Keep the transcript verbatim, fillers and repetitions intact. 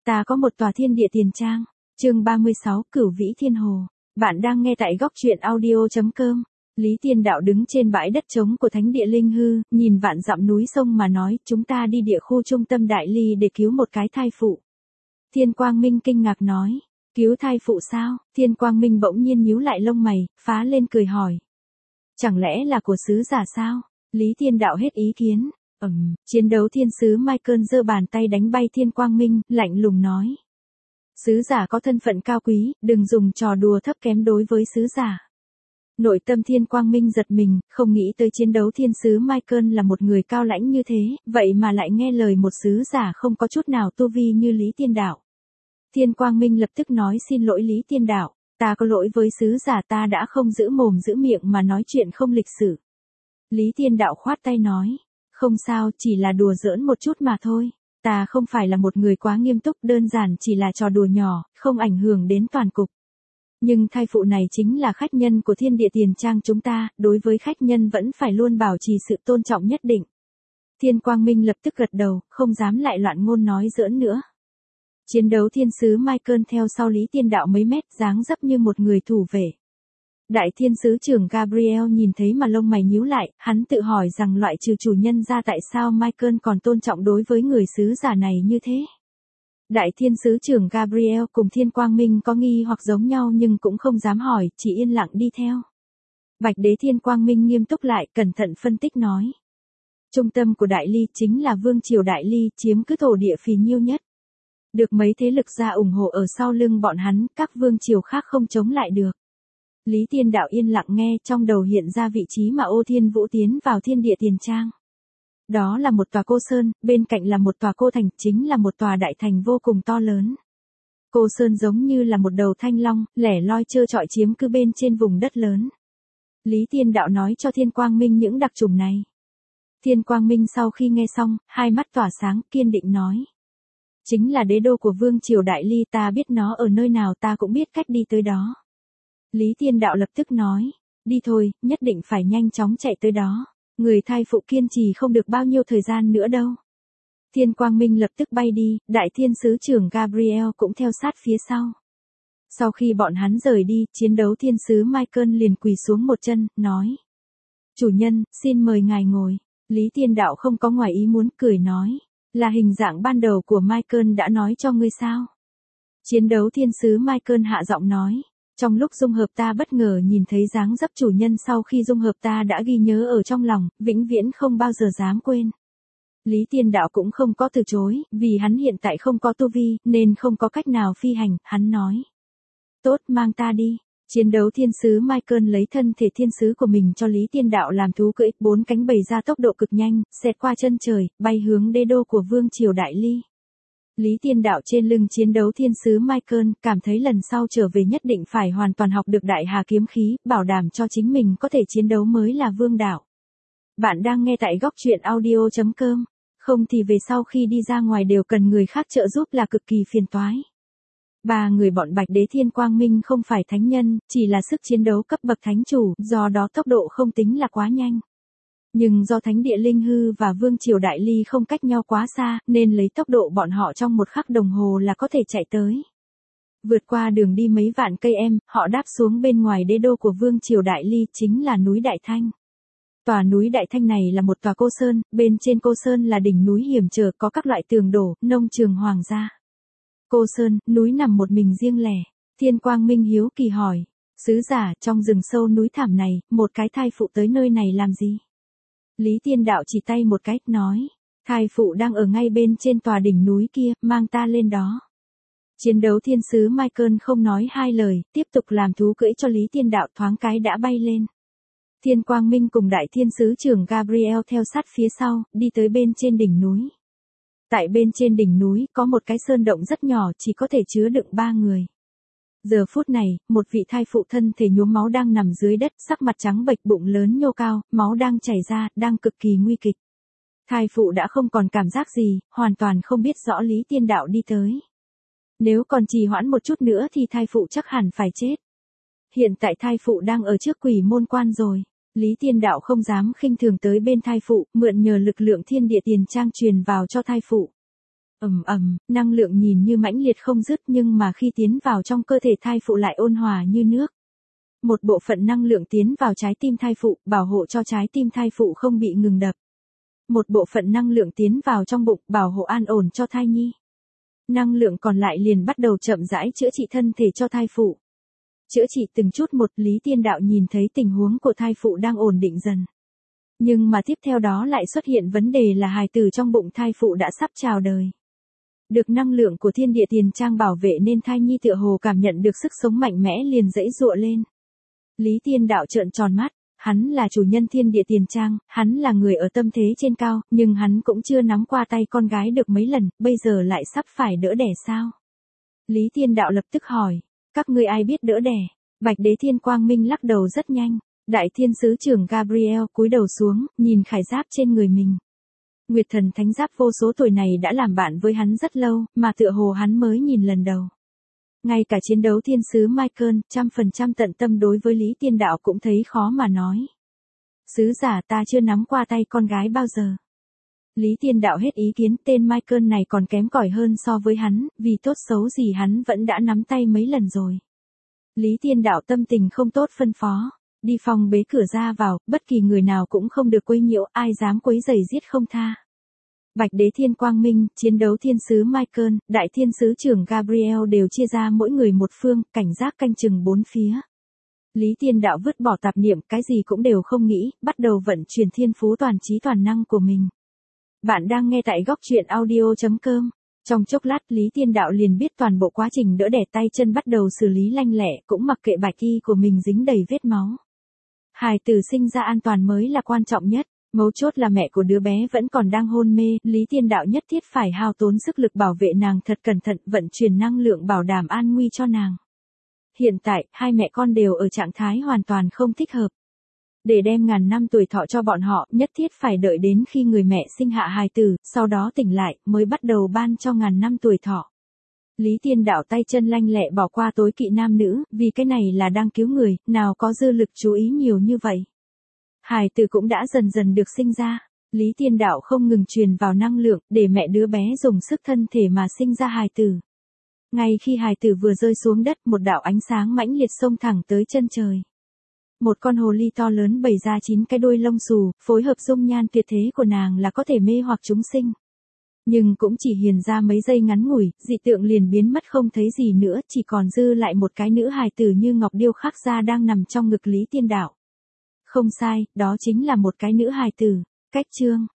Ta có một tòa thiên địa tiền trang. Chương ba mươi sáu, Cửu Vĩ Thiên Hồ. Bạn đang nghe tại góc truyện audio chấm com. Lý Tiên Đạo đứng trên bãi đất trống của thánh địa Linh Hư, nhìn vạn dặm núi sông mà nói, chúng ta đi địa khu trung tâm Đại Ly để cứu một cái thai phụ. Thiên Quang Minh kinh ngạc nói, cứu thai phụ sao? Thiên Quang Minh bỗng nhiên nhíu lại lông mày, phá lên cười hỏi. Chẳng lẽ là của sứ giả sao? Lý Tiên Đạo hết ý kiến. Ừm, chiến đấu thiên sứ Michael giơ bàn tay đánh bay Thiên Quang Minh, lạnh lùng nói. Sứ giả có thân phận cao quý, đừng dùng trò đùa thấp kém đối với sứ giả. Nội tâm Thiên Quang Minh giật mình, không nghĩ tới chiến đấu thiên sứ Michael là một người cao lãnh như thế, vậy mà lại nghe lời một sứ giả không có chút nào tu vi như Lý Tiên Đạo. Thiên Quang Minh lập tức nói xin lỗi Lý Tiên Đạo, ta có lỗi với sứ giả, ta đã không giữ mồm giữ miệng mà nói chuyện không lịch sự. Lý Tiên Đạo khoát tay nói, không sao, chỉ là đùa giỡn một chút mà thôi. Ta không phải là một người quá nghiêm túc, đơn giản chỉ là trò đùa nhỏ, không ảnh hưởng đến toàn cục. Nhưng thai phụ này chính là khách nhân của thiên địa tiền trang chúng ta, đối với khách nhân vẫn phải luôn bảo trì sự tôn trọng nhất định. Thiên Quang Minh lập tức gật đầu, không dám lại loạn ngôn nói giỡn nữa. Chiến đấu thiên sứ Michael theo sau Lý Tiên Đạo mấy mét, dáng dấp như một người thủ vệ. Đại thiên sứ trưởng Gabriel nhìn thấy mà lông mày nhíu lại, hắn tự hỏi rằng loại trừ chủ nhân ra tại sao Michael còn tôn trọng đối với người sứ giả này như thế. Đại thiên sứ trưởng Gabriel cùng Thiên Quang Minh có nghi hoặc giống nhau nhưng cũng không dám hỏi, chỉ yên lặng đi theo. Bạch đế Thiên Quang Minh nghiêm túc lại, cẩn thận phân tích nói. Trung tâm của Đại Ly chính là Vương triều Đại Ly, chiếm cứ thổ địa phì nhiêu nhất. Được mấy thế lực gia ủng hộ ở sau lưng bọn hắn, các vương triều khác không chống lại được. Lý Tiên Đạo yên lặng nghe, trong đầu hiện ra vị trí mà Ô Thiên Vũ tiến vào thiên địa tiền trang. Đó là một tòa cô sơn, bên cạnh là một tòa cô thành, chính là một tòa đại thành vô cùng to lớn. Cô sơn giống như là một đầu thanh long, lẻ loi trơ trọi chiếm cứ bên trên vùng đất lớn. Lý Tiên Đạo nói cho Thiên Quang Minh những đặc trùng này. Thiên Quang Minh sau khi nghe xong, hai mắt tỏa sáng, kiên định nói. Chính là đế đô của Vương triều Đại Ly, ta biết nó ở nơi nào, ta cũng biết cách đi tới đó. Lý Tiên Đạo lập tức nói, đi thôi, nhất định phải nhanh chóng chạy tới đó. Người thai phụ kiên trì không được bao nhiêu thời gian nữa đâu. Thiên Quang Minh lập tức bay đi, đại thiên sứ trưởng Gabriel cũng theo sát phía sau. Sau khi bọn hắn rời đi, chiến đấu thiên sứ Michael liền quỳ xuống một chân, nói. Chủ nhân, xin mời ngài ngồi. Lý Tiên Đạo không có ngoài ý muốn, cười nói. Là hình dạng ban đầu của Michael đã nói cho ngươi sao? Chiến đấu thiên sứ Michael hạ giọng nói. Trong lúc dung hợp ta bất ngờ nhìn thấy dáng dấp chủ nhân, sau khi dung hợp ta đã ghi nhớ ở trong lòng, vĩnh viễn không bao giờ dám quên. Lý Tiên Đạo cũng không có từ chối, vì hắn hiện tại không có tu vi, nên không có cách nào phi hành, hắn nói. Tốt, mang ta đi. Chiến đấu thiên sứ Michael lấy thân thể thiên sứ của mình cho Lý Tiên Đạo làm thú cưỡi, bốn cánh bày ra tốc độ cực nhanh, xẹt qua chân trời, bay hướng đế đô của Vương triều Đại Ly. Lý Tiên Đạo trên lưng chiến đấu thiên sứ Michael, cảm thấy lần sau trở về nhất định phải hoàn toàn học được đại hà kiếm khí, bảo đảm cho chính mình có thể chiến đấu mới là vương đạo. Bạn đang nghe tại góc truyện audio chấm com, không thì về sau khi đi ra ngoài đều cần người khác trợ giúp là cực kỳ phiền toái. Ba người bọn Bạch đế Thiên Quang Minh không phải thánh nhân, chỉ là sức chiến đấu cấp bậc thánh chủ, do đó tốc độ không tính là quá nhanh. Nhưng do thánh địa Linh Hư và Vương triều Đại Ly không cách nhau quá xa, nên lấy tốc độ bọn họ trong một khắc đồng hồ là có thể chạy tới. Vượt qua đường đi mấy vạn cây em, họ đáp xuống bên ngoài đế đô của Vương triều Đại Ly, chính là núi Đại Thanh. Tòa núi Đại Thanh này là một tòa cô sơn, bên trên cô sơn là đỉnh núi hiểm trở, có các loại tường đổ, nông trường hoàng gia. Cô sơn, núi nằm một mình riêng lẻ. Thiên Quang Minh hiếu kỳ hỏi, sứ giả, trong rừng sâu núi thảm này, một cái thai phụ tới nơi này làm gì? Lý Tiên Đạo chỉ tay một cái, nói, thai phụ đang ở ngay bên trên tòa đỉnh núi kia, mang ta lên đó. Chiến đấu thiên sứ Michael không nói hai lời, tiếp tục làm thú cưỡi cho Lý Tiên Đạo, thoáng cái đã bay lên. Thiên Quang Minh cùng đại thiên sứ trưởng Gabriel theo sát phía sau, đi tới bên trên đỉnh núi. Tại bên trên đỉnh núi, có một cái sơn động rất nhỏ, chỉ có thể chứa đựng ba người. Giờ phút này, một vị thai phụ thân thể nhuốm máu đang nằm dưới đất, sắc mặt trắng bệch, bụng lớn nhô cao, máu đang chảy ra, đang cực kỳ nguy kịch. Thai phụ đã không còn cảm giác gì, hoàn toàn không biết rõ Lý Tiên Đạo đi tới. Nếu còn trì hoãn một chút nữa thì thai phụ chắc hẳn phải chết. Hiện tại thai phụ đang ở trước quỷ môn quan rồi. Lý Tiên Đạo không dám khinh thường tới bên thai phụ, mượn nhờ lực lượng thiên địa tiền trang truyền vào cho thai phụ. Ầm ầm, năng lượng nhìn như mãnh liệt không dứt nhưng mà khi tiến vào trong cơ thể thai phụ lại ôn hòa như nước. Một bộ phận năng lượng tiến vào trái tim thai phụ, bảo hộ cho trái tim thai phụ không bị ngừng đập. Một bộ phận năng lượng tiến vào trong bụng, bảo hộ an ổn cho thai nhi. Năng lượng còn lại liền bắt đầu chậm rãi chữa trị thân thể cho thai phụ. Chữa trị từng chút một, Lý Tiên Đạo nhìn thấy tình huống của thai phụ đang ổn định dần. Nhưng mà tiếp theo đó lại xuất hiện vấn đề là hài tử trong bụng thai phụ đã sắp chào đời. Được năng lượng của thiên địa tiền trang bảo vệ nên thai nhi tựa hồ cảm nhận được sức sống mạnh mẽ liền giãy giụa lên. Lý Tiên Đạo trợn tròn mắt, hắn là chủ nhân thiên địa tiền trang, hắn là người ở tâm thế trên cao, nhưng hắn cũng chưa nắm qua tay con gái được mấy lần, bây giờ lại sắp phải đỡ đẻ sao? Lý Tiên Đạo lập tức hỏi, các ngươi ai biết đỡ đẻ? Bạch Đế Thiên Quang Minh lắc đầu rất nhanh. Đại thiên sứ trưởng Gabriel cúi đầu xuống, nhìn khải giáp trên người mình. Nguyệt thần thánh giáp vô số tuổi này đã làm bạn với hắn rất lâu, mà tựa hồ hắn mới nhìn lần đầu. Ngay cả chiến đấu thiên sứ Michael, trăm phần trăm tận tâm đối với Lý Tiên Đạo cũng thấy khó mà nói. Sứ giả, ta chưa nắm qua tay con gái bao giờ. Lý Tiên Đạo hết ý kiến, tên Michael này còn kém cỏi hơn so với hắn, vì tốt xấu gì hắn vẫn đã nắm tay mấy lần rồi. Lý Tiên Đạo tâm tình không tốt phân phó. Đi phòng bế cửa ra vào, bất kỳ người nào cũng không được quấy nhiễu, ai dám quấy rầy giết không tha. Bạch Đế Thiên Quang Minh, chiến đấu thiên sứ Michael, đại thiên sứ trưởng Gabriel đều chia ra mỗi người một phương, cảnh giác canh chừng bốn phía. Lý Tiên Đạo vứt bỏ tạp niệm, cái gì cũng đều không nghĩ, bắt đầu vận chuyển thiên phú toàn trí toàn năng của mình. Bạn đang nghe tại góc truyện audio chấm com. Trong chốc lát Lý Tiên Đạo liền biết toàn bộ quá trình đỡ đẻ, tay chân bắt đầu xử lý lanh lẹ, cũng mặc kệ bạch y của mình dính đầy vết máu. Hài tử sinh ra an toàn mới là quan trọng nhất, mấu chốt là mẹ của đứa bé vẫn còn đang hôn mê, Lý Tiên Đạo nhất thiết phải hao tốn sức lực bảo vệ nàng thật cẩn thận, vận chuyển năng lượng bảo đảm an nguy cho nàng. Hiện tại, hai mẹ con đều ở trạng thái hoàn toàn không thích hợp. Để đem ngàn năm tuổi thọ cho bọn họ, nhất thiết phải đợi đến khi người mẹ sinh hạ hài tử, sau đó tỉnh lại, mới bắt đầu ban cho ngàn năm tuổi thọ. Lý Tiên Đạo tay chân lanh lẹ bỏ qua tối kỵ nam nữ, vì cái này là đang cứu người, nào có dư lực chú ý nhiều như vậy. Hài tử cũng đã dần dần được sinh ra, Lý Tiên Đạo không ngừng truyền vào năng lượng, để mẹ đứa bé dùng sức thân thể mà sinh ra hài tử. Ngay khi hài tử vừa rơi xuống đất, một đạo ánh sáng mãnh liệt xông thẳng tới chân trời. Một con hồ ly to lớn bày ra chín cái đuôi lông xù, phối hợp dung nhan tuyệt thế của nàng là có thể mê hoặc chúng sinh. Nhưng cũng chỉ hiền ra mấy giây ngắn ngủi, dị tượng liền biến mất không thấy gì nữa, chỉ còn dư lại một cái nữ hài tử như ngọc điêu khắc ra đang nằm trong ngực Lý Tiên Đạo. Không sai, đó chính là một cái nữ hài tử. Cách chương